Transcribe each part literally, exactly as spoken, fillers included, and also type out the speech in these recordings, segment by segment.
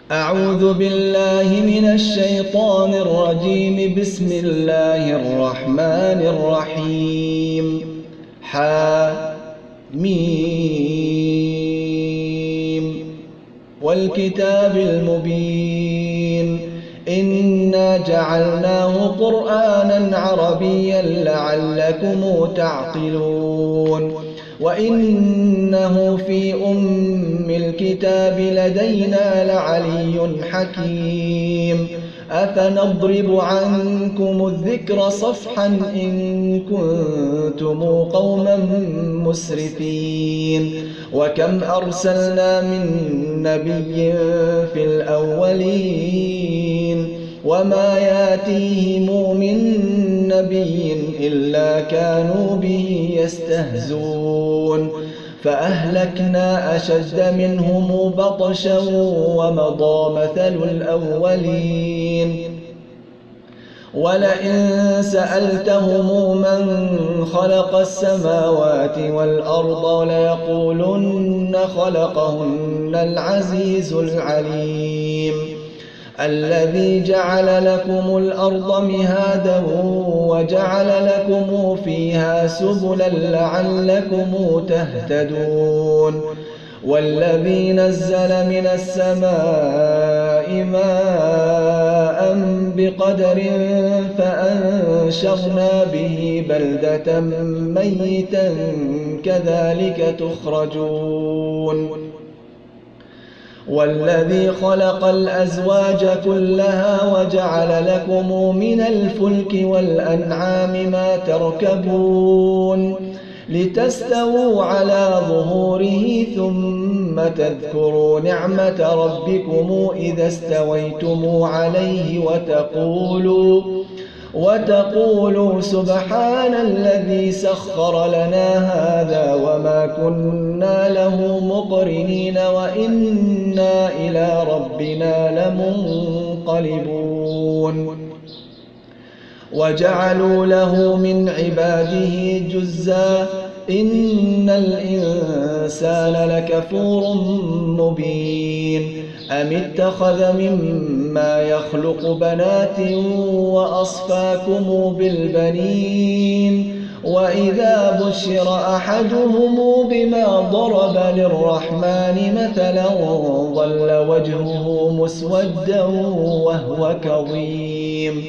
أعوذ بالله من الشيطان الرجيم. بسم الله الرحمن الرحيم. حم والكتاب المبين إنا جعلناه قرآنا عربيا لعلكم تعقلون وإنه في أم الكتاب لدينا لعلي حكيم. أفنضرب عنكم الذكر صفحا إن كنتم قوما مسرفين. وكم أرسلنا من نبي في الأولين وما ياتيهم من نبي إلا كانوا به يستهزون. فأهلكنا أشد منهم بطشا ومضى مثل الأولين. ولئن سألتهم من خلق السماوات والأرض ليقولن خلقهن العزيز العليم. الذي جعل لكم الأرض مهادا وجعل لكم فيها سبلا لعلكم تهتدون. والذي نزل من السماء ماء بقدر فأنشرنا به بلدة ميتا كذلك تخرجون. والذي خلق الأزواج كلها وجعل لكم من الفلك والأنعام ما تركبون لتستووا على ظهوره ثم تذكروا نعمة ربكم إذا استويتم عليه وتقولوا وتقولوا سبحان الذي سخر لنا هذا وما كنا له مقرنين وإنا إلى ربنا لمنقلبون. وجعلوا له من عباده جزءا إن الإنسان لكفور مبين. أم اتخذ مما يخلق بنات وأصفاكم بالبنين وإذا بشر أحدهم بما ضرب للرحمن مثلا ظل وجهه مسودا وهو كظيم.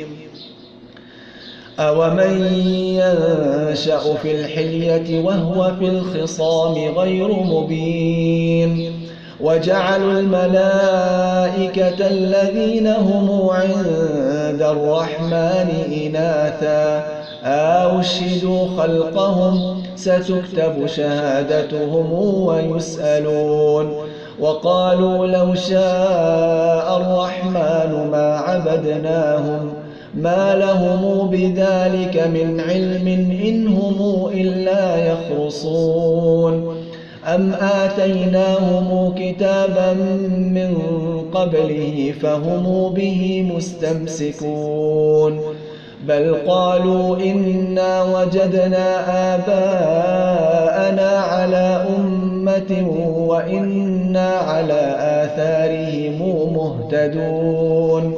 أومن ينشأ في الحلية وهو في الخصام غير مبين. وجعلوا الملائكة الذين هم عند الرحمن إناثا أشهدوا خلقهم ستكتب شهادتهم ويسألون. وقالوا لو شاء الرحمن ما عبدناهم ما لهم بذلك من علم إن هم إلا يخرصون. أم آتيناهم كتابا من قبله فهم به مستمسكون. بل قالوا إنا وجدنا آباءنا على أمة وإنا على آثارهم مهتدون.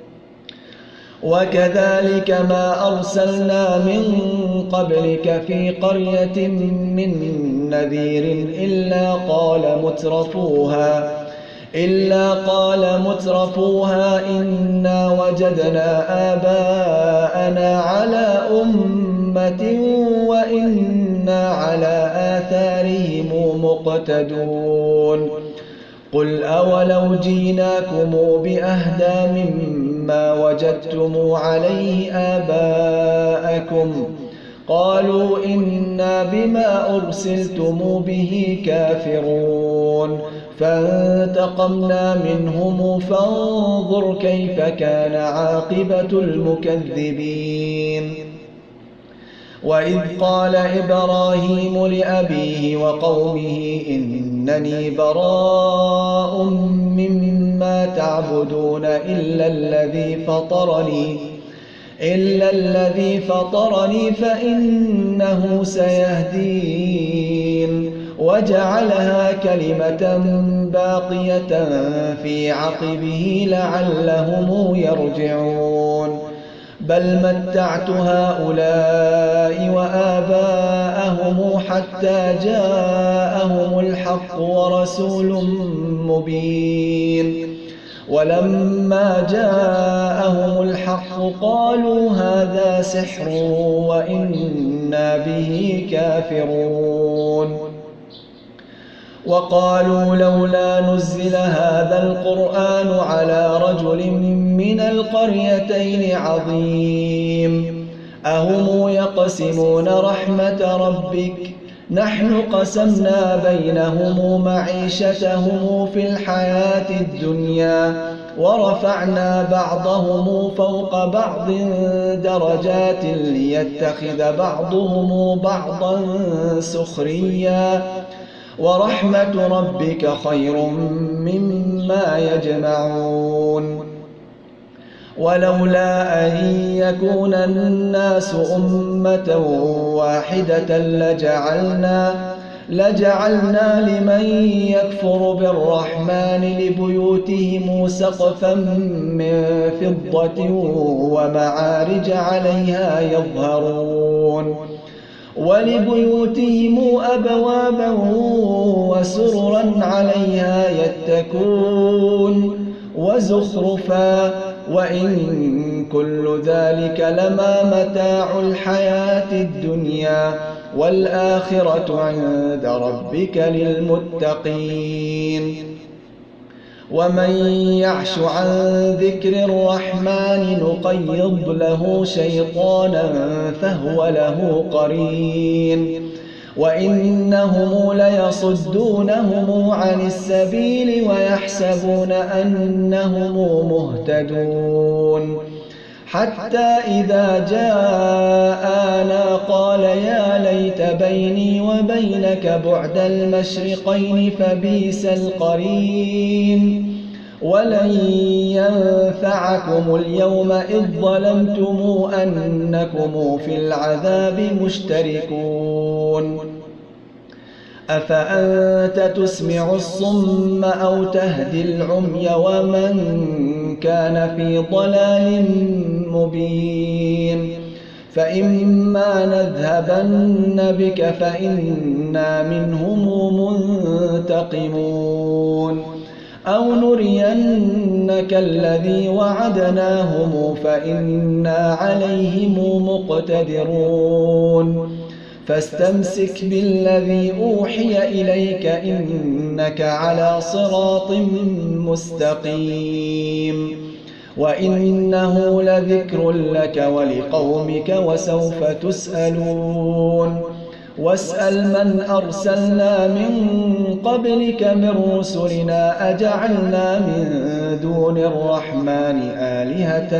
وكذلك ما أرسلنا من قبلك في قرية من نذير إلا قال مترفوها إلا قال مترفوها إنا وجدنا آباءنا على أمة وإنا على آثارهم مقتدون. قل أولو جيناكم بأهدى مما وجدتم عليه آباءكم قالوا إنا بما أرسلتم به كافرون. فانتقمنا منهم فانظر كيف كان عاقبة المكذبين. وإذ قال إبراهيم لأبيه وقومه إنني براء مما تعبدون إلا الذي فطرني إلا الذي فطرني فإنه سيهدين. وجعلها كلمة باقية في عقبه لعلهم يرجعون بل متعت هؤلاء وآباءهم حتى جاءهم الحق ورسول مبين ولما جاءهم الحق قالوا هذا سحر وإنا به كافرون وقالوا لولا نزل هذا القرآن على رجل من القريتين عظيم أهم يقسمون رحمة ربك نحن قسمنا بينهم معيشتهم في الحياة الدنيا ورفعنا بعضهم فوق بعض درجات ليتخذ بعضهم بعضا سخريا ورحمة ربك خير مما يجمعون ولولا أن يكون الناس أمة واحدة لجعلنا لجعلنا لمن يكفر بالرحمن لبيوتهم سقفا من فضة ومعارج عليها يظهرون ولبيوتهم أبوابا وسررا عليها يتكون وزخرفا وإن كل ذلك لما متاع الحياة الدنيا والآخرة عند ربك للمتقين ومن يعش عن ذكر الرحمن نقيض له شيطانا فهو له قرين وإنهم ليصدونهم عن السبيل ويحسبون أنهم مهتدون حتى إذا جاءنا قال يا ليت بيني وبينك بعد المشرقين فبئس القرين ولن ينفعكم اليوم إذ ظلمتم أنكم في العذاب مشتركون أفأنت تسمع الصم أو تهدي العمي ومن كان في ضلال مبين فإما نذهبن بك فإنا منهم منتقمون أو نرينك الذي وعدناهم فإنا عليهم مقتدرون فاستمسك بالذي أوحي إليك إنك على صراط مستقيم وإنه لذكر لك ولقومك وسوف تسألون واسأل من أرسلنا من قبلك من رسلنا أجعلنا من دون الرحمن آلهة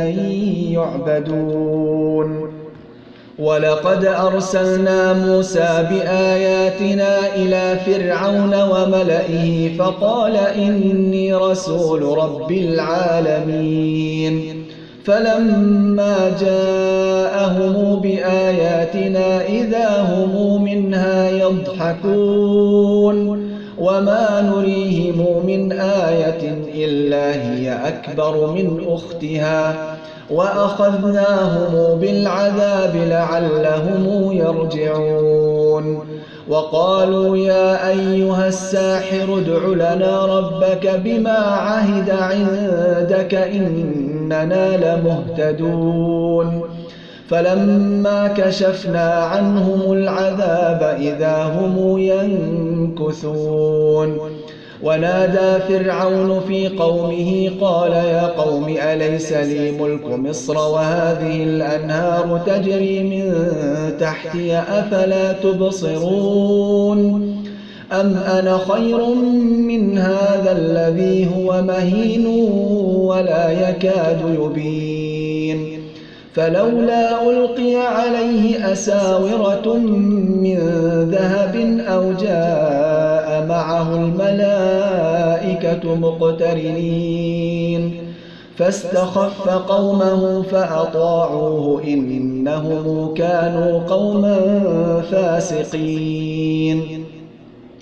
يعبدون ولقد أرسلنا موسى بآياتنا إلى فرعون وملئه فقال إني رسول رب العالمين فلما جاءهم بآياتنا إذا هم منها يضحكون وما نريهم من آية إلا هي أكبر من أختها وأخذناهم بالعذاب لعلهم يرجعون وقالوا يا أيها الساحر ادع لنا ربك بما عهد عندك إننا لمهتدون فلما كشفنا عنهم العذاب إذا هم ينكثون ونادى فرعون في قومه قال يا قوم أليس لي ملك مصر وهذه الأنهار تجري من تحتي أفلا تبصرون أم أنا خير من هذا الذي هو مهين ولا يكاد يبين فلولا ألقي عليه أساورة من ذهب أو جاء معه الملائكة مقترنين فاستخف قومه فأطاعوه إنهم كانوا قوما فاسقين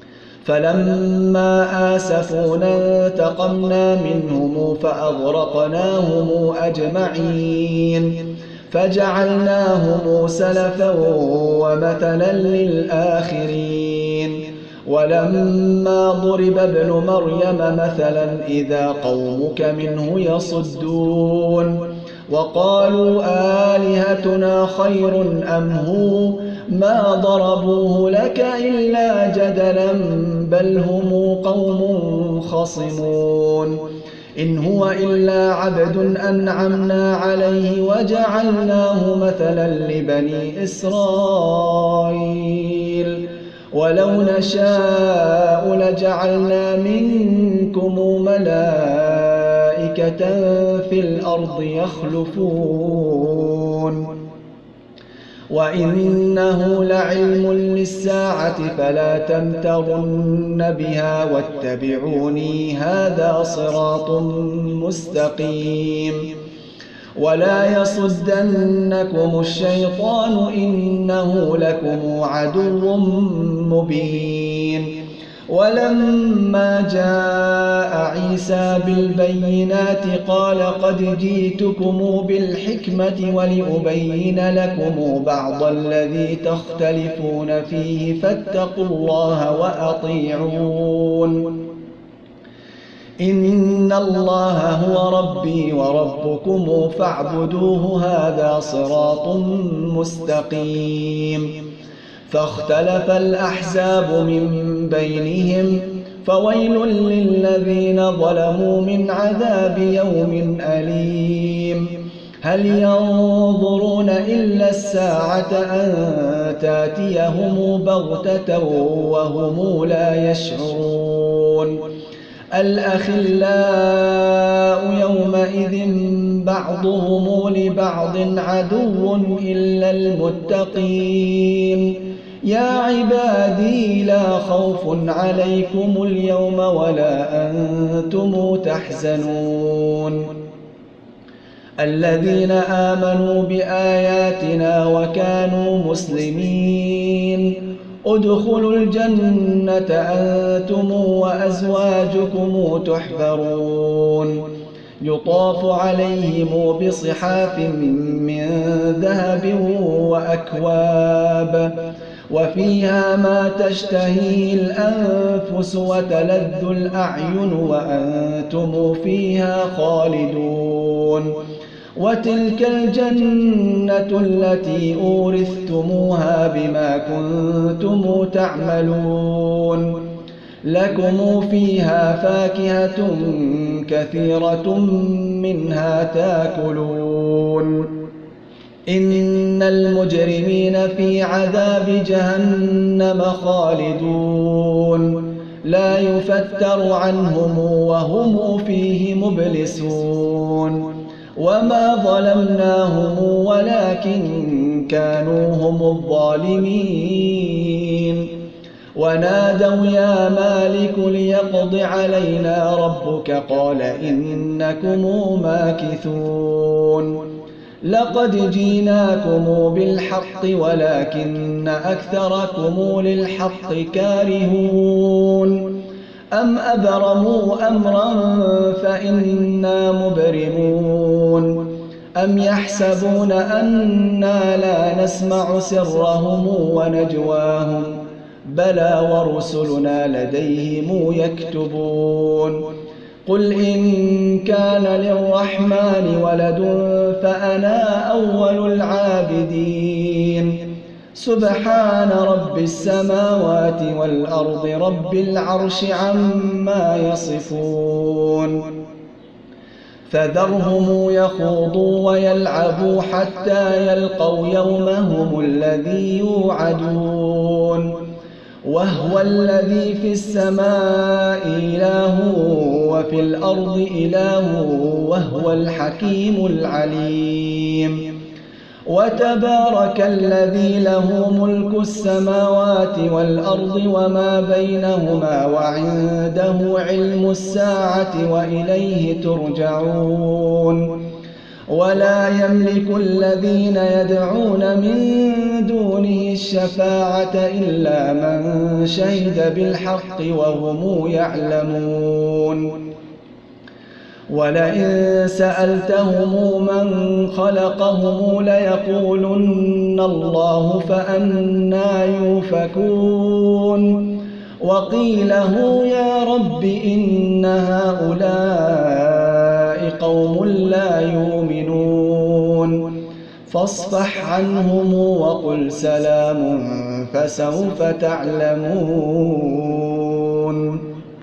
فلما آسفونا انتقمنا منهم فأغرقناهم أجمعين فجعلناهم سلفا ومثلا للآخرين ولما ضرب ابن مريم مثلا إذا قومك منه يصدون وقالوا آلهتنا خير أم هو ما ضربوه لك إلا جدلا بل هم قوم خصمون إن هو إلا عبد أنعمنا عليه وجعلناه مثلا لبني إسرائيل ولو نشاء لجعلنا منكم ملائكة في الأرض يخلفون وإنه لعلم للساعة فلا تمترن بها واتبعوني هذا صراط مستقيم ولا يصدنكم الشيطان إنه لكم عدو مبين ولما جاء عيسى بالبينات قال قد جئتكم بالحكمة ولأبين لكم بعض الذي تختلفون فيه فاتقوا الله وأطيعون إن الله هو ربي وربكم فاعبدوه هذا صراط مستقيم فاختلف الأحزاب من بينهم فويل للذين ظلموا من عذاب يوم أليم هل ينظرون إلا الساعة أن تأتيهم بغتة وهم لا يشعرون الأخلاء يومئذ بعضهم لبعض عدو إلا المتقين يا عبادي لا خوف عليكم اليوم ولا أنتم تحزنون الذين آمنوا بآياتنا وكانوا مسلمين ادخلوا الجنة أنتم وأزواجكم تحبرون يطاف عليهم بصحاف من ذهب وأكواب وفيها ما تشتهي الأنفس وتلذ الأعين وأنتم فيها خالدون وتلك الجنة التي أورثتموها بما كنتم تعملون لكم فيها فاكهة كثيرة منها تاكلون إن المجرمين في عذاب جهنم خالدون لا يفتر عنهم وهم فيه مبلسون وما ظلمناهم ولكن كانوا هم الظالمين ونادوا يا مالك ليقض علينا ربك قال إنكم ماكثون لقد جئناكم بالحق ولكن أكثركم للحق كارهون أم أبرموا أمرا فإنا مبرمون أم يحسبون أنا لا نسمع سرهم ونجواهم بلى ورسلنا لديهم يكتبون قل إن كان للرحمن ولد فأنا أول العابدين سبحان رب السماوات والأرض رب العرش عما يصفون فذرهم يخوضوا ويلعبوا حتى يلقوا يومهم الذي يوعدون وهو الذي في السماء إله وفي الأرض إله وهو الحكيم العليم وتبارك الذي له ملك السماوات والأرض وما بينهما وعنده علم الساعة وإليه ترجعون ولا يملك الذين يدعون من دونه الشفاعة إلا من شهد بالحق وهم يعلمون ولئن سألتهم من خلقهم ليقولن الله فأنى يؤفكون وقيله يا رب إن هؤلاء قوم لا يؤمنون فاصفح عنهم وقل سلام فسوف تعلمون.